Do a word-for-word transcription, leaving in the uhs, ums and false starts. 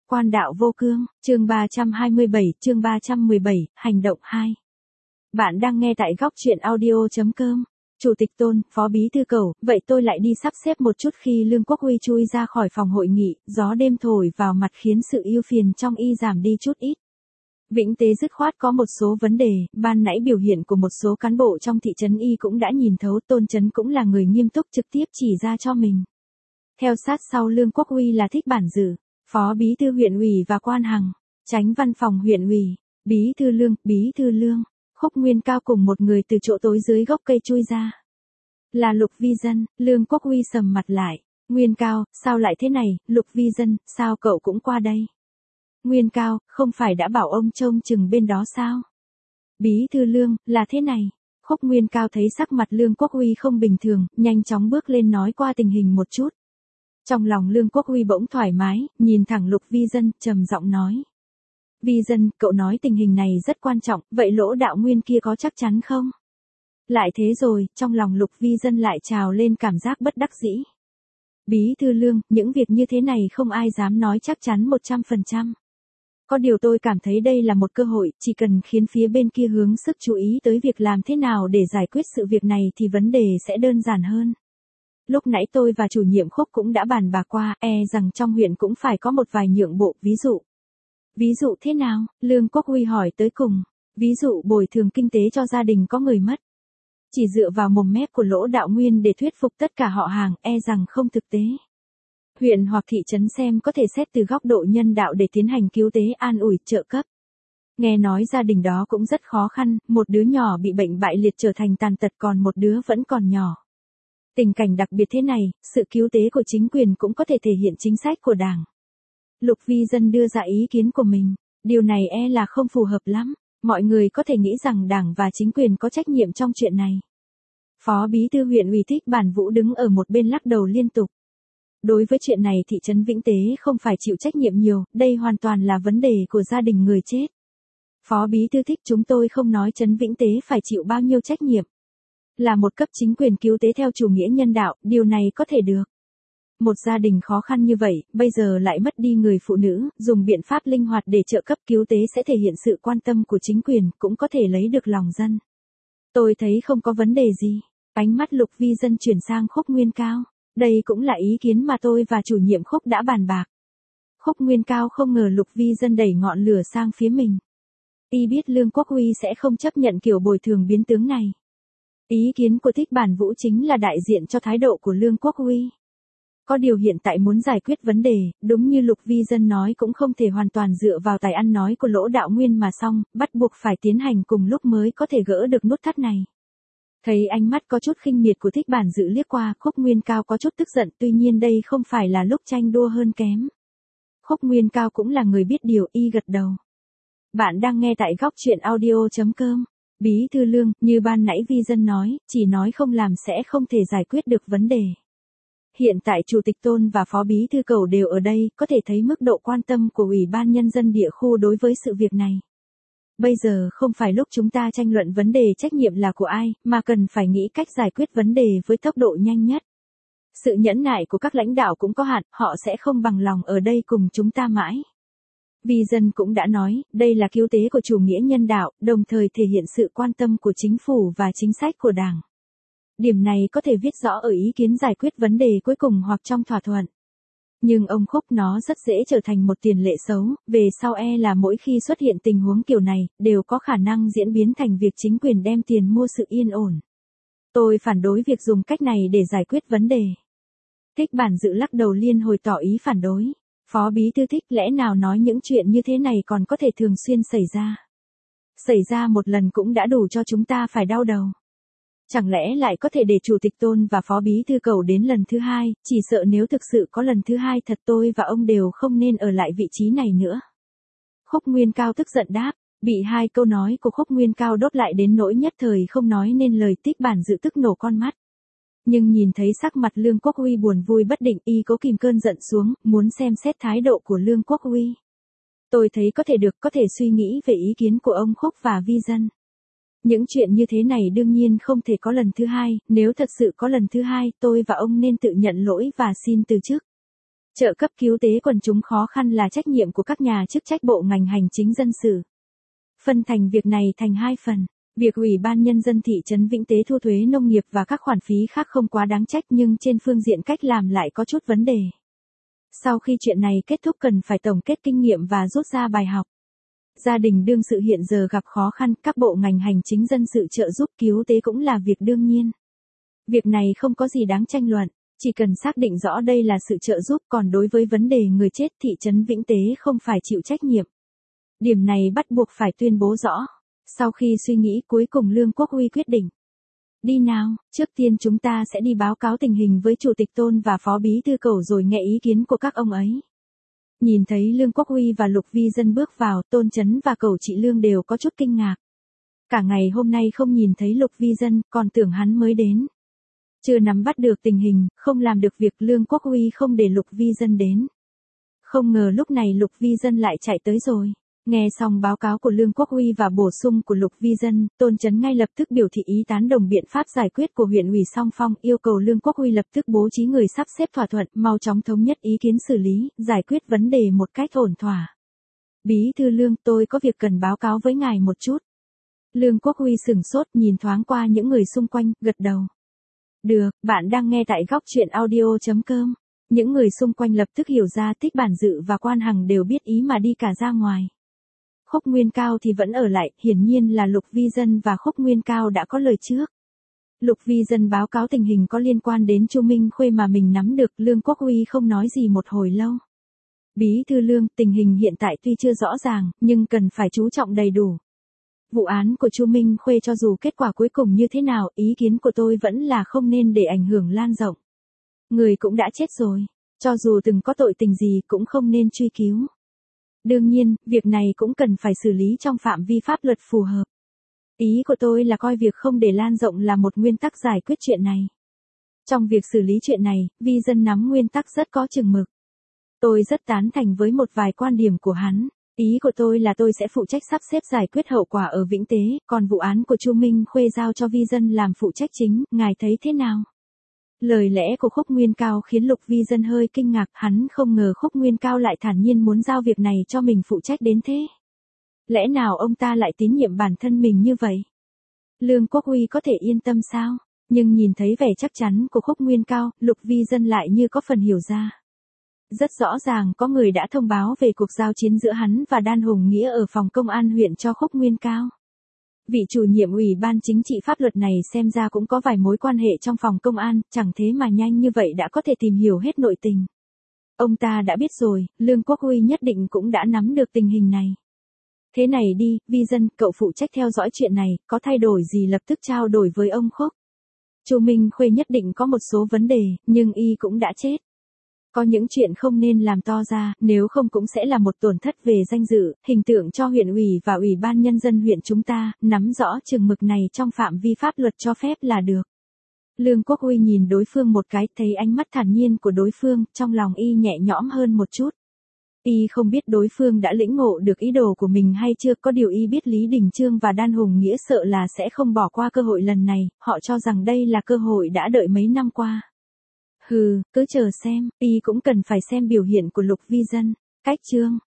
Quan đạo vô cương, chương ba trăm hai mươi bảy, chương ba trăm mười bảy, hành động hai. Bạn đang nghe tại góc truyện audio chấm com. Chủ tịch Tôn, Phó Bí Thư Cẩu, vậy tôi lại đi sắp xếp một chút. Khi Lương Quốc Huy chui ra khỏi phòng hội nghị, gió đêm thổi vào mặt khiến sự ưu phiền trong y giảm đi chút ít. Vĩnh Tế dứt khoát có một số vấn đề, ban nãy biểu hiện của một số cán bộ trong thị trấn y cũng đã nhìn thấu. Tôn Chấn cũng là người nghiêm túc trực tiếp chỉ ra cho mình. Theo sát sau Lương Quốc Huy là Thích Bản Dự, Phó Bí Thư huyện ủy và Quan Hằng, Chánh Văn phòng huyện ủy, Bí Thư Lương, Bí Thư Lương, Khúc Nguyên Cao cùng một người từ chỗ tối dưới gốc cây chui ra. Là Lục Vi Dân. Lương Quốc Huy sầm mặt lại. Nguyên Cao, sao lại thế này? Lục Vi Dân, sao cậu cũng qua đây? Nguyên Cao, không phải đã bảo ông trông chừng bên đó sao? Bí Thư Lương, là thế này. Khúc Nguyên Cao thấy sắc mặt Lương Quốc Huy không bình thường, nhanh chóng bước lên nói qua tình hình một chút. Trong lòng Lương Quốc Huy bỗng thoải mái, nhìn thẳng Lục Vi Dân, trầm giọng nói. Vi Dân, cậu nói tình hình này rất quan trọng, vậy Lỗ Đạo Nguyên kia có chắc chắn không? Lại thế rồi, trong lòng Lục Vi Dân lại trào lên cảm giác bất đắc dĩ. Bí Thư Lương, những việc như thế này không ai dám nói chắc chắn một trăm phần trăm. Có điều tôi cảm thấy đây là một cơ hội, chỉ cần khiến phía bên kia hướng sức chú ý tới việc làm thế nào để giải quyết sự việc này thì vấn đề sẽ đơn giản hơn. Lúc nãy tôi và chủ nhiệm Khúc cũng đã bàn bạc qua, e rằng trong huyện cũng phải có một vài nhượng bộ, ví dụ. Ví dụ thế nào? Lương Quốc Huy hỏi tới cùng. Ví dụ bồi thường kinh tế cho gia đình có người mất. Chỉ dựa vào mồm mép của Lỗ Đạo Nguyên để thuyết phục tất cả họ hàng, e rằng không thực tế. Huyện hoặc thị trấn xem có thể xét từ góc độ nhân đạo để tiến hành cứu tế, an ủi, trợ cấp. Nghe nói gia đình đó cũng rất khó khăn, một đứa nhỏ bị bệnh bại liệt trở thành tàn tật còn một đứa vẫn còn nhỏ. Tình cảnh đặc biệt thế này, sự cứu tế của chính quyền cũng có thể thể hiện chính sách của Đảng. Lục Vi Dân đưa ra ý kiến của mình, điều này e là không phù hợp lắm, mọi người có thể nghĩ rằng Đảng và chính quyền có trách nhiệm trong chuyện này. Phó Bí Thư huyện ủy Thích Bản Vũ đứng ở một bên lắc đầu liên tục. Đối với chuyện này thị trấn Vĩnh Tế không phải chịu trách nhiệm nhiều, đây hoàn toàn là vấn đề của gia đình người chết. Phó Bí Thư Thích, chúng tôi không nói trấn Vĩnh Tế phải chịu bao nhiêu trách nhiệm. Là một cấp chính quyền cứu tế theo chủ nghĩa nhân đạo, điều này có thể được. Một gia đình khó khăn như vậy, bây giờ lại mất đi người phụ nữ, dùng biện pháp linh hoạt để trợ cấp cứu tế sẽ thể hiện sự quan tâm của chính quyền, cũng có thể lấy được lòng dân. Tôi thấy không có vấn đề gì. Ánh mắt Lục Vi Dân chuyển sang Khúc Nguyên Cao. Đây cũng là ý kiến mà tôi và chủ nhiệm Khúc đã bàn bạc. Khúc Nguyên Cao không ngờ Lục Vi Dân đẩy ngọn lửa sang phía mình. Y biết Lương Quốc Huy sẽ không chấp nhận kiểu bồi thường biến tướng này. Ý kiến của Thích Bản Vũ chính là đại diện cho thái độ của Lương Quốc Huy. Có điều hiện tại muốn giải quyết vấn đề, đúng như Lục Vi Dân nói cũng không thể hoàn toàn dựa vào tài ăn nói của Lỗ Đạo Nguyên mà xong, bắt buộc phải tiến hành cùng lúc mới có thể gỡ được nút thắt này. Thấy ánh mắt có chút khinh miệt của Thích Bản Dự liếc qua, Khúc Nguyên Cao có chút tức giận, tuy nhiên đây không phải là lúc tranh đua hơn kém. Khúc Nguyên Cao cũng là người biết điều, y gật đầu. Bạn đang nghe tại góc truyện audio chấm com. Bí Thư Lương, như ban nãy Vi Dân nói, chỉ nói không làm sẽ không thể giải quyết được vấn đề. Hiện tại Chủ tịch Tôn và Phó Bí Thư Cẩu đều ở đây, có thể thấy mức độ quan tâm của Ủy ban Nhân dân địa khu đối với sự việc này. Bây giờ không phải lúc chúng ta tranh luận vấn đề trách nhiệm là của ai, mà cần phải nghĩ cách giải quyết vấn đề với tốc độ nhanh nhất. Sự nhẫn nại của các lãnh đạo cũng có hạn, họ sẽ không bằng lòng ở đây cùng chúng ta mãi. Vi Dân cũng đã nói, đây là cứu tế của chủ nghĩa nhân đạo, đồng thời thể hiện sự quan tâm của chính phủ và chính sách của Đảng. Điểm này có thể viết rõ ở ý kiến giải quyết vấn đề cuối cùng hoặc trong thỏa thuận. Nhưng ông Khúc nó rất dễ trở thành một tiền lệ xấu, về sau e là mỗi khi xuất hiện tình huống kiểu này, đều có khả năng diễn biến thành việc chính quyền đem tiền mua sự yên ổn. Tôi phản đối việc dùng cách này để giải quyết vấn đề. Thích Bản Dự lắc đầu liên hồi tỏ ý phản đối. Phó Bí Thư Thích, lẽ nào nói những chuyện như thế này còn có thể thường xuyên xảy ra. Xảy ra một lần cũng đã đủ cho chúng ta phải đau đầu. Chẳng lẽ lại có thể để Chủ tịch Tôn và Phó Bí Thư Cẩu đến lần thứ hai, chỉ sợ nếu thực sự có lần thứ hai thật tôi và ông đều không nên ở lại vị trí này nữa. Khúc Nguyên Cao tức giận đáp, bị hai câu nói của Khúc Nguyên Cao đốt lại đến nỗi nhất thời không nói nên lời. Thích Bản Dự tức nổ con mắt. Nhưng nhìn thấy sắc mặt Lương Quốc Huy buồn vui bất định, y cố kìm cơn giận xuống, muốn xem xét thái độ của Lương Quốc Huy. Tôi thấy có thể được, có thể suy nghĩ về ý kiến của ông Khúc và Vi Dân. Những chuyện như thế này đương nhiên không thể có lần thứ hai, nếu thật sự có lần thứ hai, tôi và ông nên tự nhận lỗi và xin từ chức. Trợ cấp cứu tế quần chúng khó khăn là trách nhiệm của các nhà chức trách bộ ngành hành chính dân sự. Phân thành việc này thành hai phần. Việc Ủy ban Nhân dân thị trấn Vĩnh Tế thu thuế nông nghiệp và các khoản phí khác không quá đáng trách, nhưng trên phương diện cách làm lại có chút vấn đề. Sau khi chuyện này kết thúc cần phải tổng kết kinh nghiệm và rút ra bài học. Gia đình đương sự hiện giờ gặp khó khăn, các bộ ngành hành chính dân sự trợ giúp cứu tế cũng là việc đương nhiên. Việc này không có gì đáng tranh luận, chỉ cần xác định rõ đây là sự trợ giúp, còn đối với vấn đề người chết thị trấn Vĩnh Tế không phải chịu trách nhiệm. Điểm này bắt buộc phải tuyên bố rõ. Sau khi suy nghĩ cuối cùng Lương Quốc Huy quyết định. Đi nào, trước tiên chúng ta sẽ đi báo cáo tình hình với Chủ tịch Tôn và Phó Bí thư Cẩu rồi nghe ý kiến của các ông ấy. Nhìn thấy Lương Quốc Huy và Lục Vi Dân bước vào, Tôn Chấn và Cẩu chị Lương đều có chút kinh ngạc. Cả ngày hôm nay không nhìn thấy Lục Vi Dân, còn tưởng hắn mới đến. Chưa nắm bắt được tình hình, không làm được việc, Lương Quốc Huy không để Lục Vi Dân đến. Không ngờ lúc này Lục Vi Dân lại chạy tới rồi. Nghe xong báo cáo của Lương Quốc Huy và bổ sung của Lục Vi Dân, Tôn Chấn ngay lập tức biểu thị ý tán đồng biện pháp giải quyết của huyện ủy Song Phong, yêu cầu Lương Quốc Huy lập tức bố trí người sắp xếp thỏa thuận, mau chóng thống nhất ý kiến xử lý, giải quyết vấn đề một cách ổn thỏa. Bí thư Lương, tôi có việc cần báo cáo với ngài một chút. Lương Quốc Huy sửng sốt, nhìn thoáng qua những người xung quanh, gật đầu. Được, bạn đang nghe tại góc truyện audio chấm com. Những người xung quanh lập tức hiểu ra, Thích Bản Dự và Quan Hằng đều biết ý mà đi cả ra ngoài. Khúc Nguyên Cao thì vẫn ở lại, hiển nhiên là Lục Vi Dân và Khúc Nguyên Cao đã có lời trước. Lục Vi Dân báo cáo tình hình có liên quan đến Chu Minh Khuê mà mình nắm được, Lương Quốc Huy không nói gì một hồi lâu. Bí thư Lương, tình hình hiện tại tuy chưa rõ ràng, nhưng cần phải chú trọng đầy đủ. Vụ án của Chu Minh Khuê cho dù kết quả cuối cùng như thế nào, ý kiến của tôi vẫn là không nên để ảnh hưởng lan rộng. Người cũng đã chết rồi, cho dù từng có tội tình gì cũng không nên truy cứu. Đương nhiên, việc này cũng cần phải xử lý trong phạm vi pháp luật phù hợp. Ý của tôi là coi việc không để lan rộng là một nguyên tắc giải quyết chuyện này. Trong việc xử lý chuyện này, Vi Dân nắm nguyên tắc rất có chừng mực. Tôi rất tán thành với một vài quan điểm của hắn. Ý của tôi là tôi sẽ phụ trách sắp xếp giải quyết hậu quả ở Vĩnh Tế, còn vụ án của Chu Minh Khuê giao cho Vi Dân làm phụ trách chính, ngài thấy thế nào? Lời lẽ của Khúc Nguyên Cao khiến Lục Vi Dân hơi kinh ngạc, hắn không ngờ Khúc Nguyên Cao lại thản nhiên muốn giao việc này cho mình phụ trách đến thế. Lẽ nào ông ta lại tín nhiệm bản thân mình như vậy? Lương Quốc Huy có thể yên tâm sao? Nhưng nhìn thấy vẻ chắc chắn của Khúc Nguyên Cao, Lục Vi Dân lại như có phần hiểu ra. Rất rõ ràng có người đã thông báo về cuộc giao chiến giữa hắn và Đan Hùng Nghĩa ở phòng công an huyện cho Khúc Nguyên Cao. Vị chủ nhiệm ủy ban chính trị pháp luật này xem ra cũng có vài mối quan hệ trong phòng công an, chẳng thế mà nhanh như vậy đã có thể tìm hiểu hết nội tình. Ông ta đã biết rồi, Lương Quốc Huy nhất định cũng đã nắm được tình hình này. Thế này đi, Vi Dân, cậu phụ trách theo dõi chuyện này, có thay đổi gì lập tức trao đổi với ông Khúc. Chu Minh Khuê nhất định có một số vấn đề, nhưng y cũng đã chết. Có những chuyện không nên làm to ra, nếu không cũng sẽ là một tổn thất về danh dự, hình tượng cho huyện ủy và ủy ban nhân dân huyện chúng ta, nắm rõ chừng mực này trong phạm vi pháp luật cho phép là được. Lương Quốc Huy nhìn đối phương một cái, thấy ánh mắt thản nhiên của đối phương, trong lòng y nhẹ nhõm hơn một chút. Y không biết đối phương đã lĩnh ngộ được ý đồ của mình hay chưa, có điều y biết Lý Đình Trương và Đan Hùng Nghĩa sợ là sẽ không bỏ qua cơ hội lần này, họ cho rằng đây là cơ hội đã đợi mấy năm qua. Hừ, cứ chờ xem, y cũng cần phải xem biểu hiện của Lục Vi Dân. Cách chương